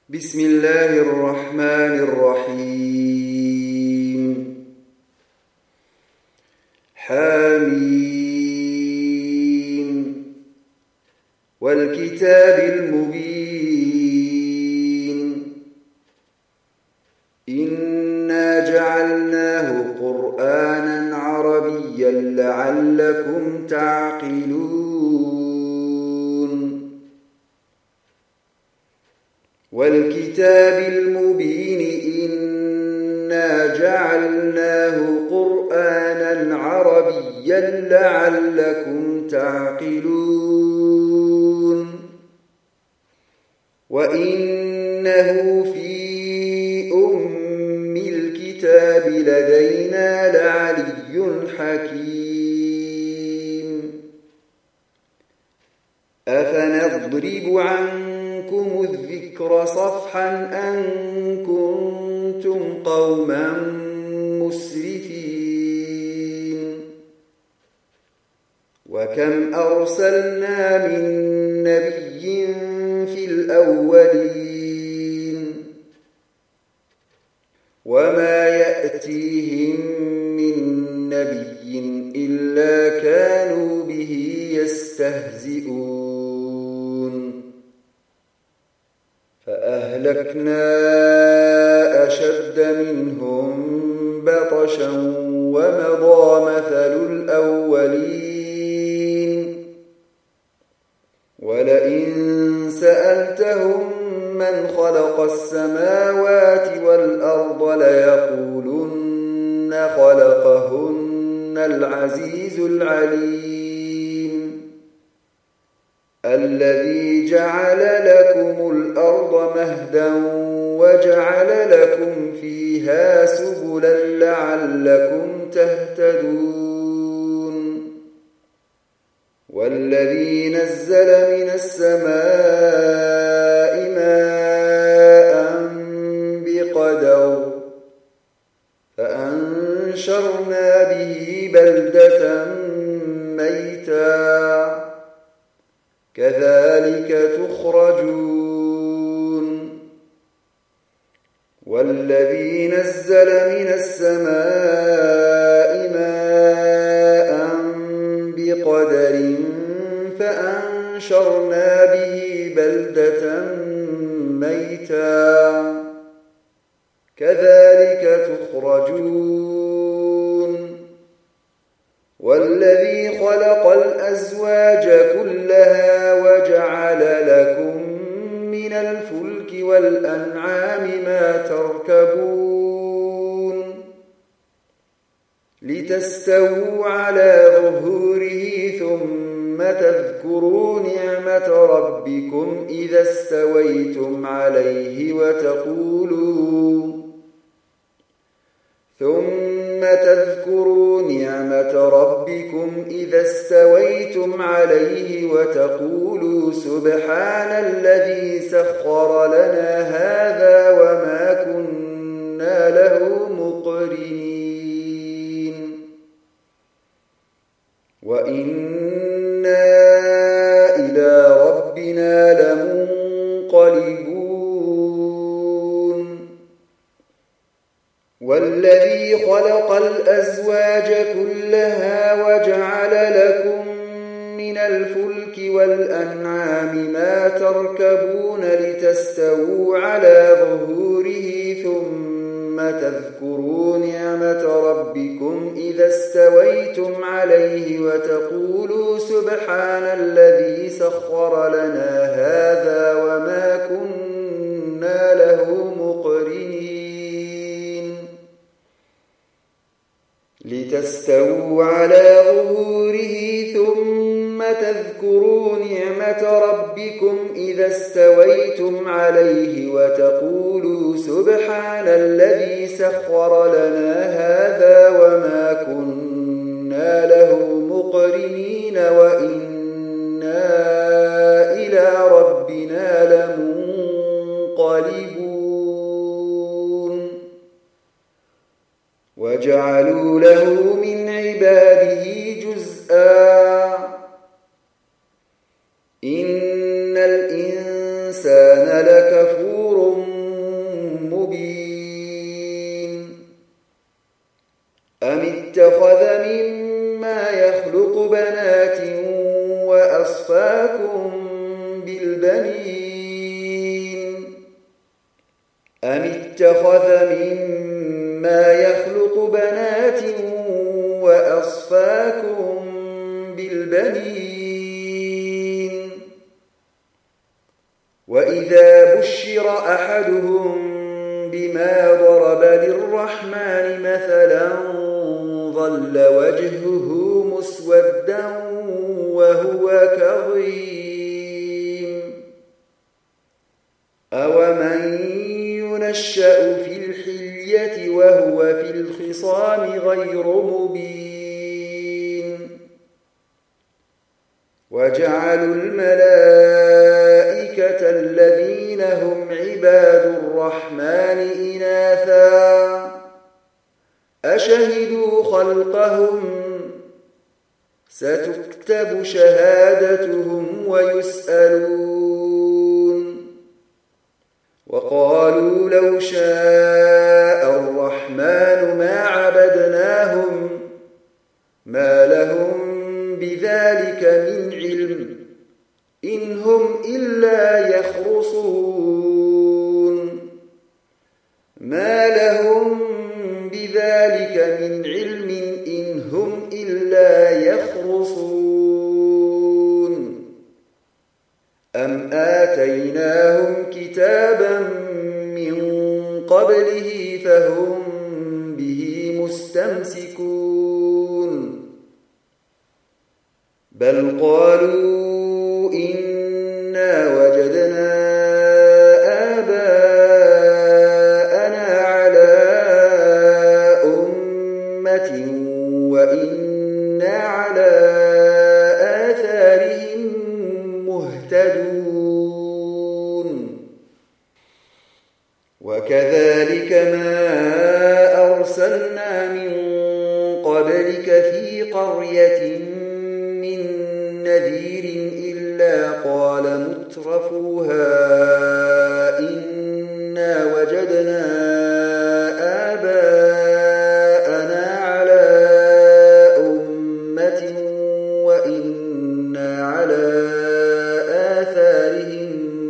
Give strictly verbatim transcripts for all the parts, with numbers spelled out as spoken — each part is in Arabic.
بسم الله الرحمن الرحيم حميم والكتاب المبين إنا جعلناه قرآنا عربيا لعلكم تعقلون والكتاب المبين إنا جعلناه قرآنا عربيا لعلكم تعقلون وإنه في أم الكتاب لدينا لعلي حكيم أفنضرب عنكم الذكر صفحا أن كنتم قوما مسرفين وكم أرسلنا من نبي في الأولين وما يأتيهم من نبي إلا كانوا به يستهزئون فأهلكنا أشد منهم بطشا ومضى مثل الأولين ولئن سألتهم من خلق السماوات والأرض ليقولن خلقهن العزيز العليم الذي جعل لكم الأرض مهدا وجعل لكم فيها سبلا لعلكم تهتدون والذي نزل من السماء ماء بقدر فأنشرنا به بلدة ميتا كذلك تخرجون والذي نزل من السماء ماء بقدر فأنشرنا به بلدة ميتا كذلك تخرجون والذي خلق الأزواج كلها وجعل لكم من الفلك والأنعام ما تركبون لتستووا على ظهوره ثم تذكروا نعمة ربكم إذا استويتم عليه وتقولوا ثم تذكروا نعمة ربكم إذا استويتم عليه وتقولوا سبحان الذي سخر لنا هذا وما كنا له مقرنين وإنا إلى ربنا لمنقلبون والذي خلق الأزواج كلها وجعل لكم من الفلك والأنعام ما تركبون لتستووا على ظهوره ثم تذكروا نعمة ربكم إذا استويتم عليه وتقولوا سبحان الذي سخر لنا هذا وما كنا له مقرنين لتستووا على ظهوره ثم تذكروا نعمة ربكم إذا استويتم عليه وتقولوا سبحان الذي سخر لنا هذا وما كنا له مقرنين وإنا إلى ربنا لمنقلبون وجعلوا له من عباده جزءا إن الإنسان لكفور أم اتخذ مما يخلق بنات وأصفاكم بالبنين وإذا بشر أحدهم بما ضرب للرحمن مثلا ظل وجهه مسودا وهو كظيم أومن ينشأ في الحلية وهو في الخصام غير مبين وجعلوا الملائكة الذين هم عباد الرحمن إناثا أشهدوا خلقهم ستكتب شهادتهم ويسألون وقالوا لو شاء الرحمن ما عبدناهم ما لهم بذلك من علم إن هم إلا يخرصون ما لهم بذلك من علم إن هم إلا يخرصون أم آتيناهم كتابا من قبله فهم به مستمسكون بل قالوا إنا وجدنا آباءنا على أمة وإنا على آثارهم مهتدون وكذلك ما أرسلنا من قبلك في قرية نذير إلا قال مترفوها إنا وجدنا آباءنا على أمة وإنا على آثارهم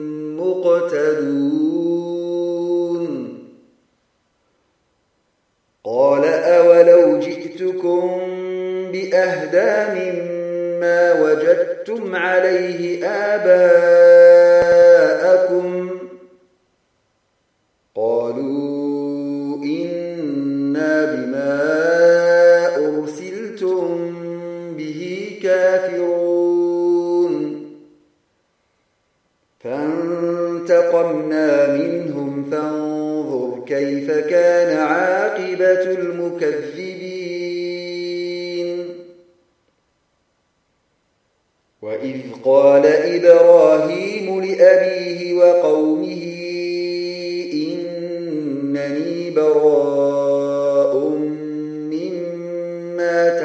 مقتدون قال أولو جئتكم بأهدى مما ما وجدتم عليه آباءكم قالوا إنا بما أرسلتم به كافرون فانتقمنا منهم فانظر كيف كان عاقبة المكذبين وإذ قال إبراهيم لأبيه وقومه إنني براء مما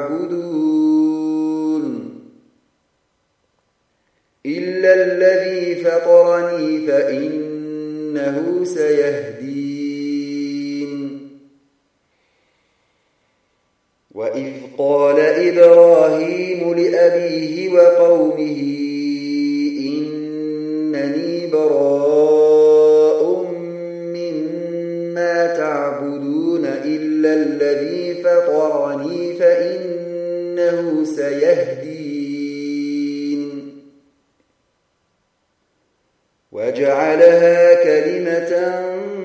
تعبدون إلا الذي فطرني فإنه سيهدين وإذ قال إبراهيم لأبيه وقومه إنني براء مما تعبدون إلا الذي فطرني فإنه سيهدين وجعلها كلمة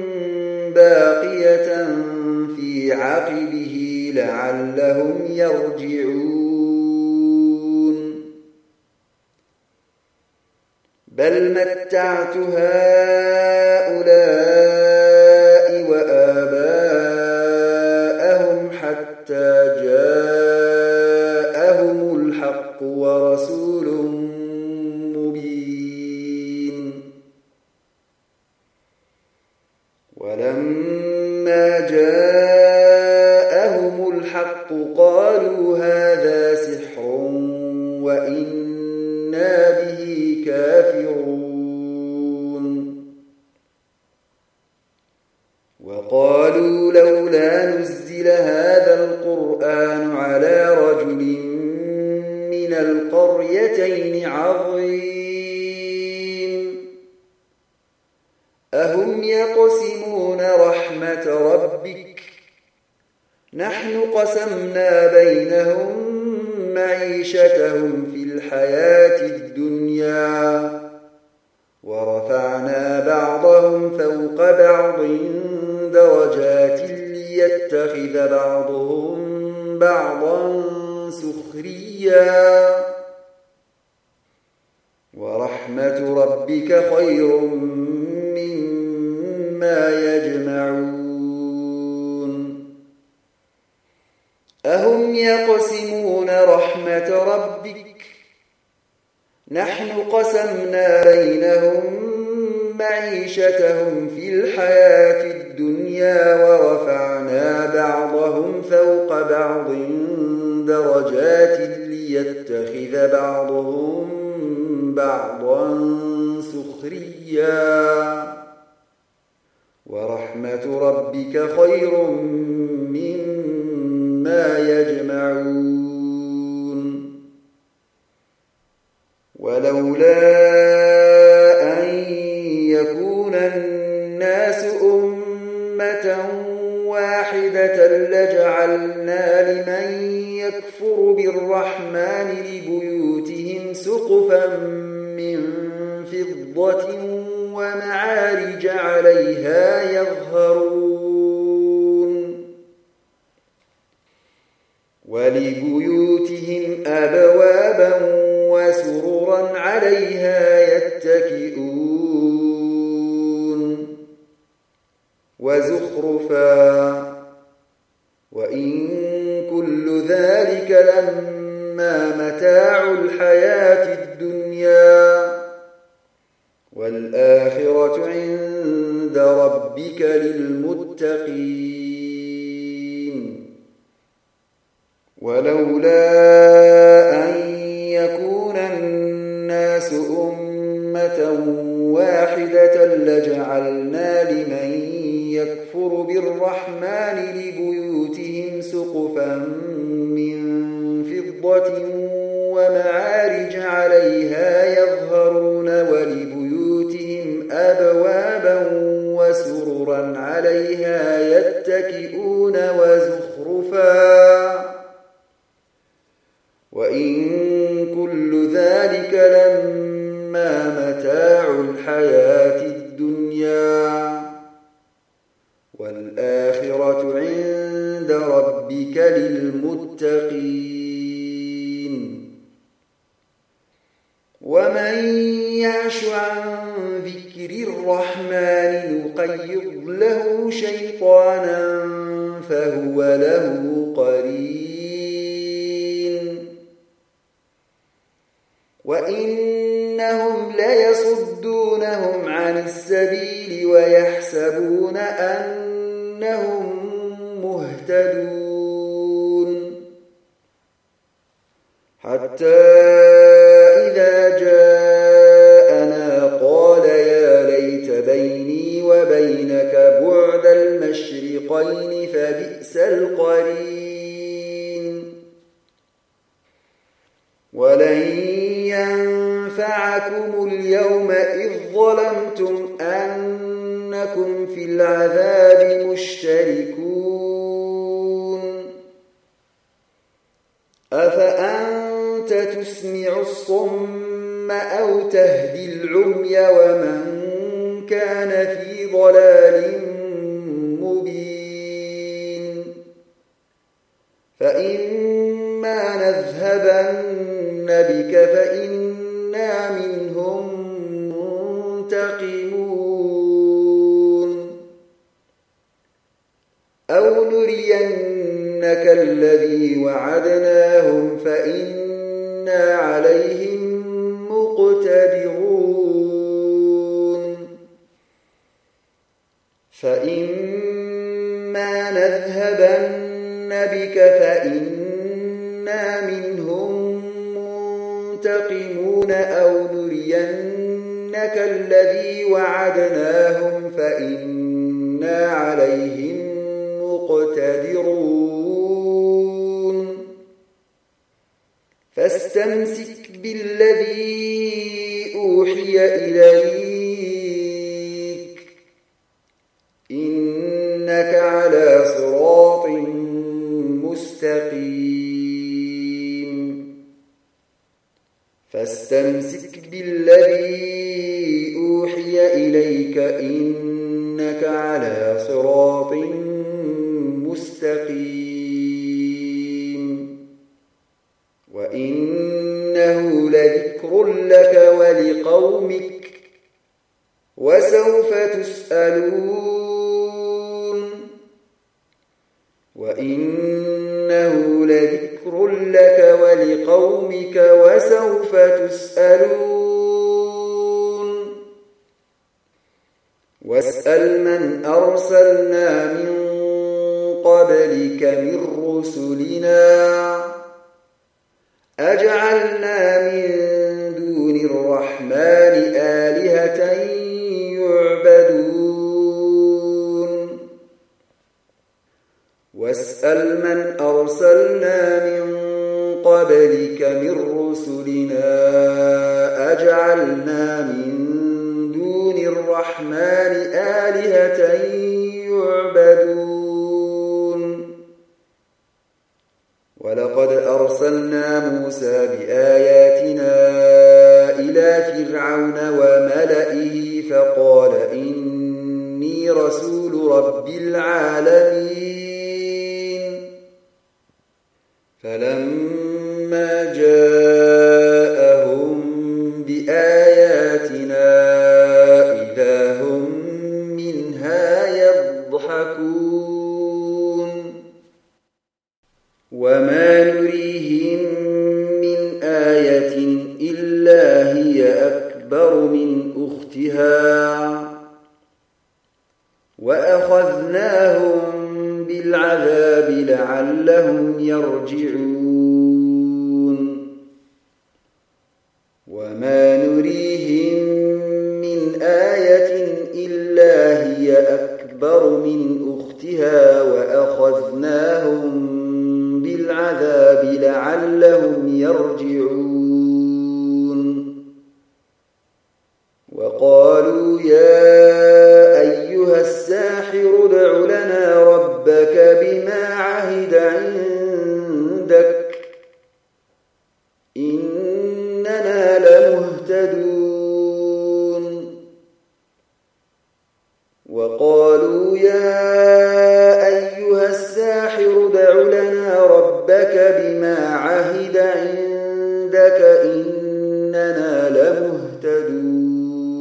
باقية في عقبه لعلهم يرجعون بل متعت هؤلاء وآباءهم حتى جاءهم الحق ورسول مبين ولما جاءهم الحق قالوا هذا سحر وإنا به كافرون وقالوا لولا نزل هذا القرآن على رجل من القريتين عظيم أهم يقسمون رحمة ربك نحن قسمنا بينهم معيشتهم في الحياة الدنيا ورفعنا بعضهم فوق بعض درجات ليتخذ بعضهم بعضا سخريا ورحمة ربك خير مما يجمعون أهم يقسمون رحمة ربك نحن قسمنا بينهم معيشتهم في الحياة الدنيا ورفعنا بعضهم فوق بعض درجات ليتخذ بعضهم بعضا سخريا ورحمة ربك خير مما يجمعون ولولا أن يكون الناس أمة واحدة لجعلنا لمن يكفر بالرحمن لبيوتهم سقفا من فضة ومعارج عليها يظهرون ولبيوتهم أبوابا وسررا عليها يتكئون وزخرفا وإن كل ذلك لما متاع الحياة الدنيا والآخرة عند ربك للمتقين ولولا أن يكون الناس أمة واحدة لجعلنا لمن يكفر بالرحمن لبيوتهم سقفا من فضة ومعارج عليها يظهرون ولبيوتهم أبوابا وسررا عليها يتكئون وزخرفا وإن كل ذلك لما متاع الحياة الدنيا والآخرة عند ربك للمتقين ومن يعش عن ذكر الرحمن نقيض له شيطانا فهو له قرين وإنهم ليصدونهم عن السبيل ويحسبون أنهم مهتدون حتى إذا جاءنا قال يا ليت بيني وبينك بعد المشرقين فبئس القرين ولن ينفعكم اليوم إذ ظلمتم أنكم في العذاب مشتركون أفأنت تسمع الصم أو تهدي العمي ومن كان في ضلال مبين فإما نذهبن بك فإنا منهم منتقمون أو نرينك الذي وعدناهم فإنا عليهم مقتدرون فإما نذهبن بك فإنا منهم منتقمون أو نرينك الذي وعدناهم فإنا عليهم مقتدرون فاستمسك بالذي أوحي إليك إليك إنك على صراط مستقيم وإنه لذكر لك ولقومك وسوف تسألون وإنه لذكر لك ولقومك وسوف تسألون واسأل من أرسلنا من قبلك من رسلنا أجعلنا من دون الرحمن آلهة يعبدون واسأل من أرسلنا من قبلك من رسلنا أجعلنا من دون الرحمن آلهة يعبدون ولقد أرسلنا موسى بآياتنا إلى فرعون وملئه فقال إني رسول رب العالمين فلما جاءهم بآياتنا إذا هم منها يضحكون وما نريهم من آية إلا هي أكبر من أختها وأخذناهم بالعذاب لعلهم يرجعون وما نريهم من آية إلا هي أكبر من أختها وأخذناهم بالعذاب لعلهم يرجعون وقالوا يا أيها الساحر ادع لنا ربك بما عهد عندك إننا لمهتدون وقالوا يا أيها الساحر ادع لنا ربك بما عهد عندك إننا لمهتدون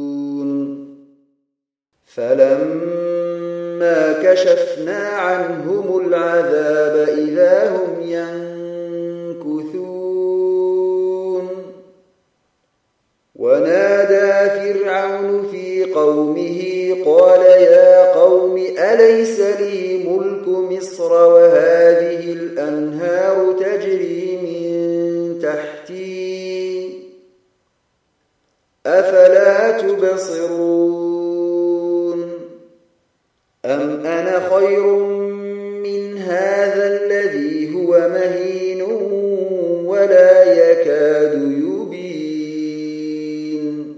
فلما كشفنا عنهم العذاب إذا هم ينكثون ونادى فرعون في قومه قال يا قوم أليس لي ملك مصر وهذه الأنهار تجري من تحتي أفلا تبصرون أم أنا خير من هذا الذي هو مهين ولا يكاد يبين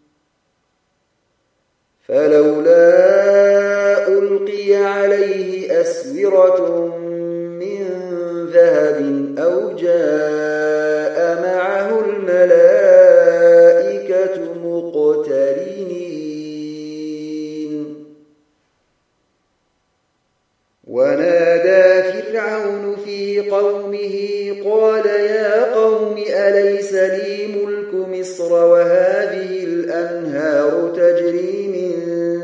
فلولا ألقي عليه أسورة من ذهب أو جاء معه الملائكة مقترنين ونادى فرعون في قومه قال يا قوم أليس لي ملك مصر وهذه الأنهار تجري من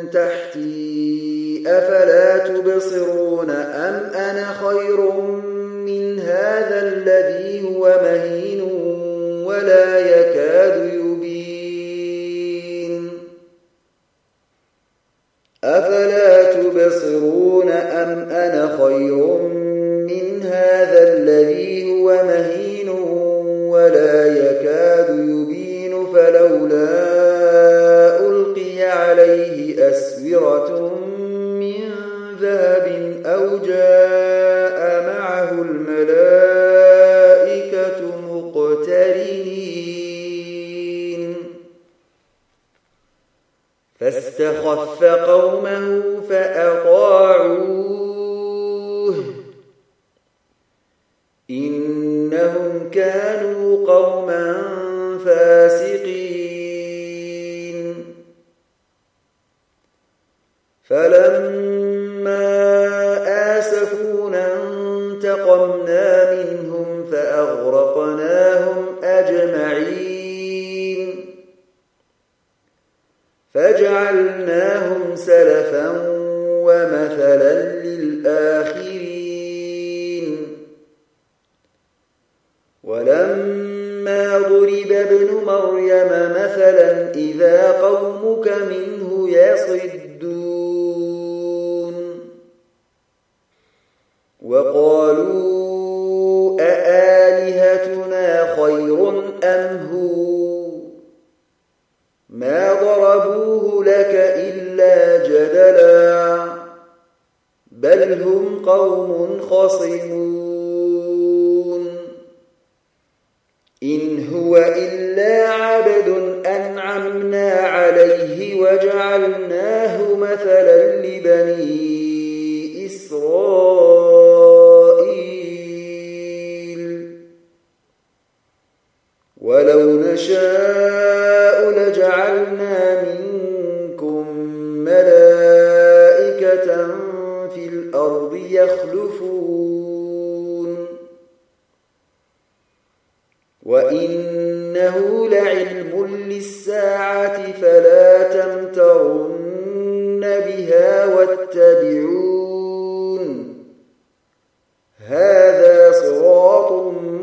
تحتي أفلا تبصرون أم أنا خير من هذا الذي هو مهين ولا يكاد يبين أفلا تبصرون أم أنا خير من هذا الذي هو مهين ولا يكاد يبين فلولا ألقي عليه أسورة من ذهب أو جاء معه الملائكة مقترنين فاستخف قومه فأطاعوه إنهم كانوا قوما فاسقين فلما آسفونا انتقمنا منهم فأغرقناهم أجمعين فجعلناهم سلفا ومثلا للآخرين ولما ضرب ابن مريم مثلا إذا قومك منه يصدون وقالوا أآلهتنا خير أم هو ما ضربوه لك إلا جدلا بل هم قوم خصمون إن هو إلا عبد أنعمنا عليه وجعلناه مثلا لبني إسرائيل ولو نشاء لجعلنا منكم ملائكة في الأرض يخلفون وإنه لعلم للساعة فلا تمترن بها واتبعون هذا صراط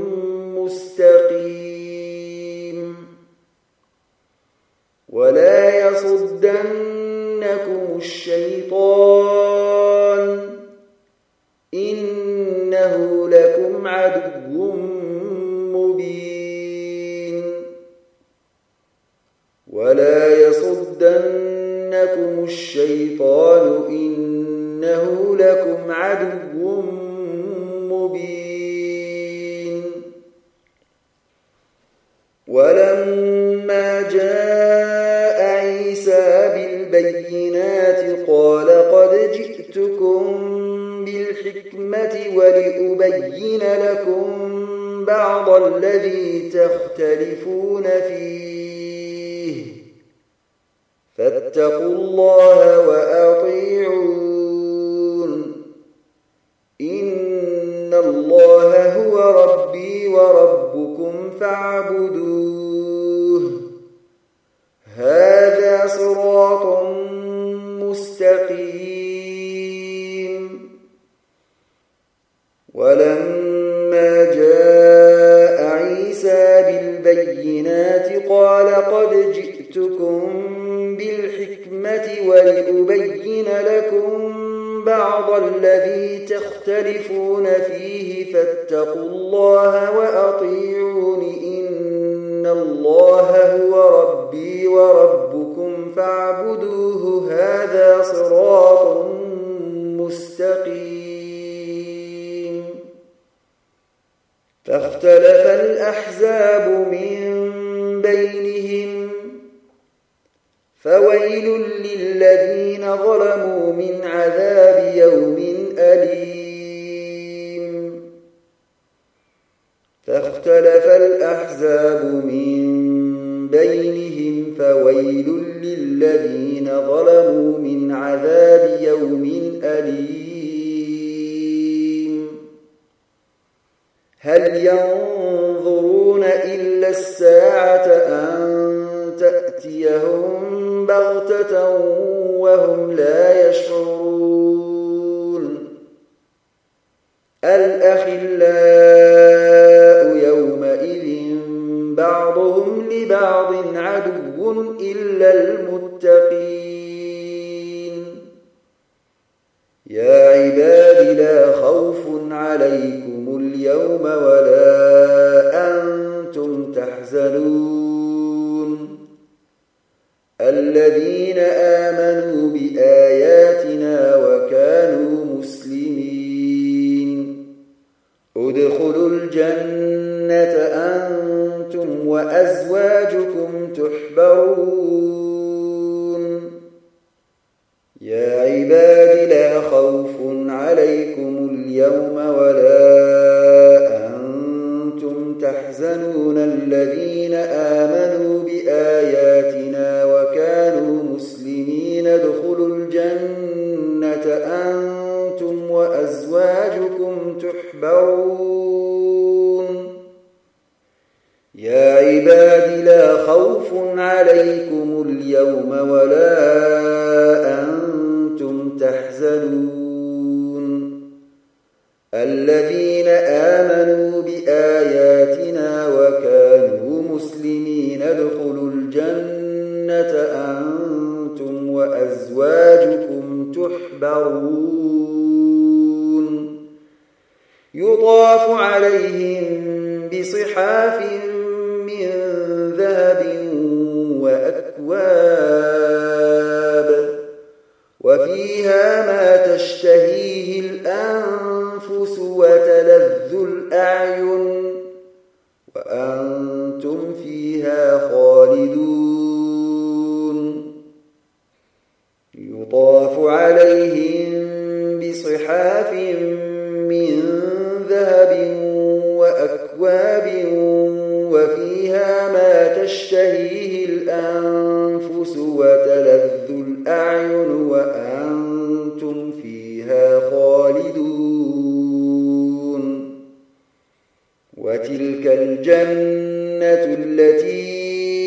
مستقيم ولا يصدنكم الشيطان إنه لكم عدو مبين ولا يصدنكم الشيطان إنه لكم عدو مبين ولما جاء عيسى بالبينات قال قد جئتكم بالحكمة ولأبين لكم بعض الذي تختلفون فيه فاتقوا الله وأطيعون إن الله هو ربي وربكم فاعبدوه هذا صراط مستقيم ولما جاء عيسى بالبينات قال قد جئتكم بالحكمة ولأبين لكم بعض الذي تختلفون فيه فاتقوا الله وأطيعون إن الله هو ربي وربكم فاعبدوه هذا صراط مستقيم فاختلف الأحزاب من بينهم فويل للذين ظلموا من عذاب يوم أليم فاختلف الأحزاب من بينهم فويل للذين ظلموا من عذاب يوم أليم هل ينظرون إلا الساعة أن تأتيهم بغتة وهم لا يشعرون الأخلاء يومئذ بعضهم لبعض عدو إلا المتقين يا عباد لا خوف عليكم اليوم ولا أنتم تحزنون الذين آمنوا بآياتنا وكانوا مسلمين ادخلوا الجنة أنتم وأزواجكم تحبرون يا عباد لا خوف عليكم اليوم ولا أنتم تحزنون الذين آمنوا بآياتنا وكانوا مسلمين تحبرون يا عباد لا خوف عليكم اليوم ولا أنتم تحزنون الذين آمنوا بآياتنا وكانوا مسلمين ادخلوا الجنة أنتم وأزواجكم تحبرون يطاف عليهم بصحاف من ذهب وأكواب وفيها ما تشتهيه الأنفس وتلذ الأعين وأنتم فيها خالدون يطاف عليهم بصحاف من ذهب وأكواب وفيها ما تشتهيه الأنفس وتلذ الأعين وأنتم فيها خالدون وتلك الجنة التي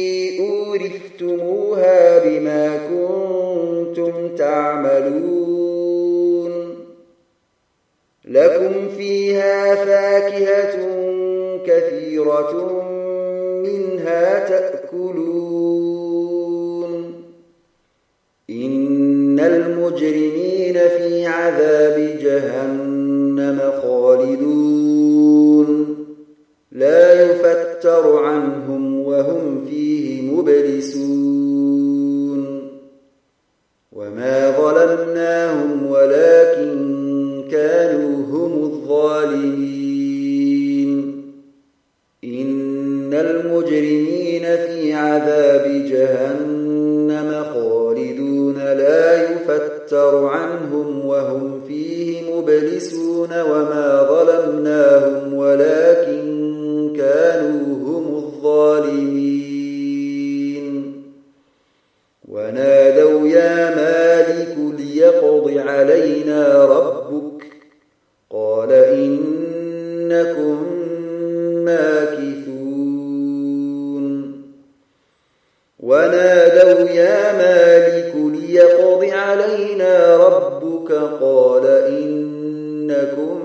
أورثتموها بما كنتم تعملون لكم فيها فاكهة كثيرة منها تأكلون إن المجرمين في عذاب جهنم خالدون لا يفتر عنهم وهم فيه مبلسون وما ظلمناهم ولكن كانوا هم الظالمين إن المجرمين في عذاب جهنم خالدون لا يفتر عنهم وهم فيه مبلسون وما ظلمناهم ولكن كانوا هم الظالمين ونادوا يا مالك ليقض علينا ربك قال إنكم ماكثون ونادوا يا مالك ليقض علينا ربك قال إنكم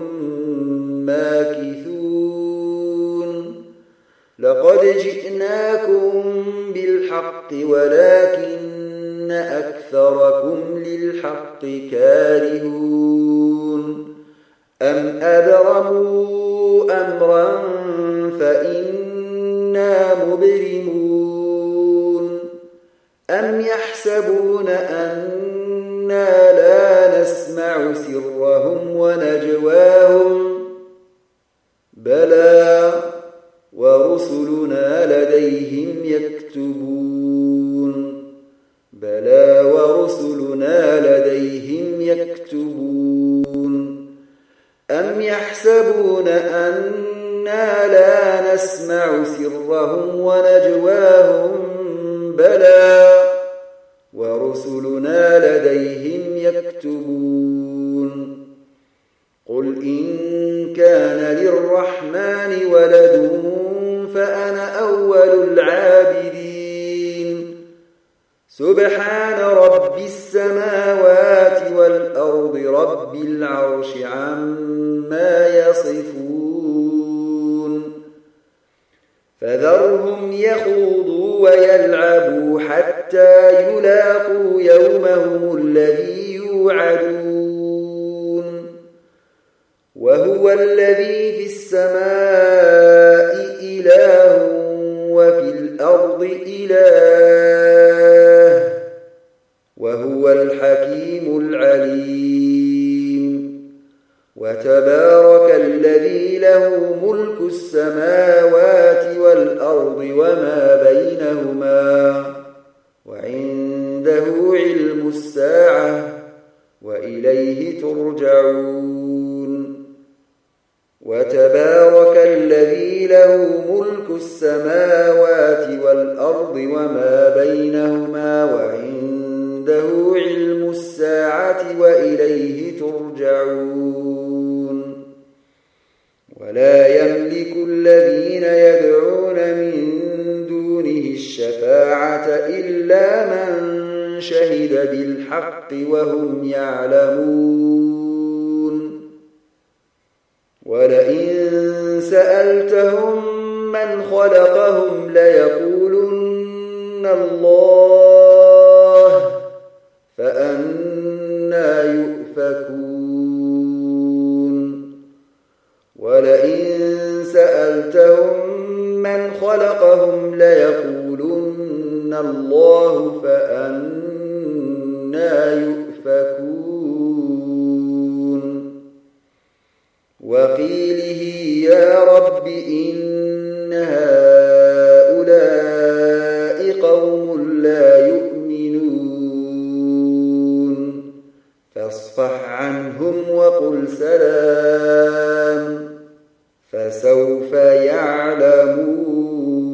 ماكثون لقد جئناكم بالحق ولكن أكثركم للحق كارهون أم أبرموا أمرا فإنا مبرمون أم يحسبون أنا لا نسمع سرهم ونجواهم بلى ورسلنا لديهم يكتبون بلى ورسلنا لديهم يكتبون أم يحسبون أنا لا نسمع سرهم ونجواهم بلى ورسلنا لديهم يكتبون قل إن كان للرحمن ولد فأنا أول العابدين سبحان رب السماوات والأرض رب العرش عما يصفون فذرهم يخوضوا ويلعبوا حتى يلاقوا يومهم الذي يوعدون وهو الذي في السماء إله وفي الأرض إله وهو الحكيم العليم وتبارك الذي له ملك السماوات والأرض وما بينهما وعنده علم الساعة وإليه ترجعون وتبارك الذي له ملك السماوات والأرض وما بينهما وعنده علم الساعة وإليه ترجعون ولا يملك الذين يدعون من دونه الشفاعة إلا من شهد بالحق وهم يعلمون ولئن سألتهم من خلقهم ليقولن الله فأنى يؤفكون ولئن سألتهم من خلقهم ليقولن الله فأنى يؤفكون وقيله يا رب إن هؤلاء قوم لا يؤمنون فاصفح عنهم وقل سلام فسوف يعلمون.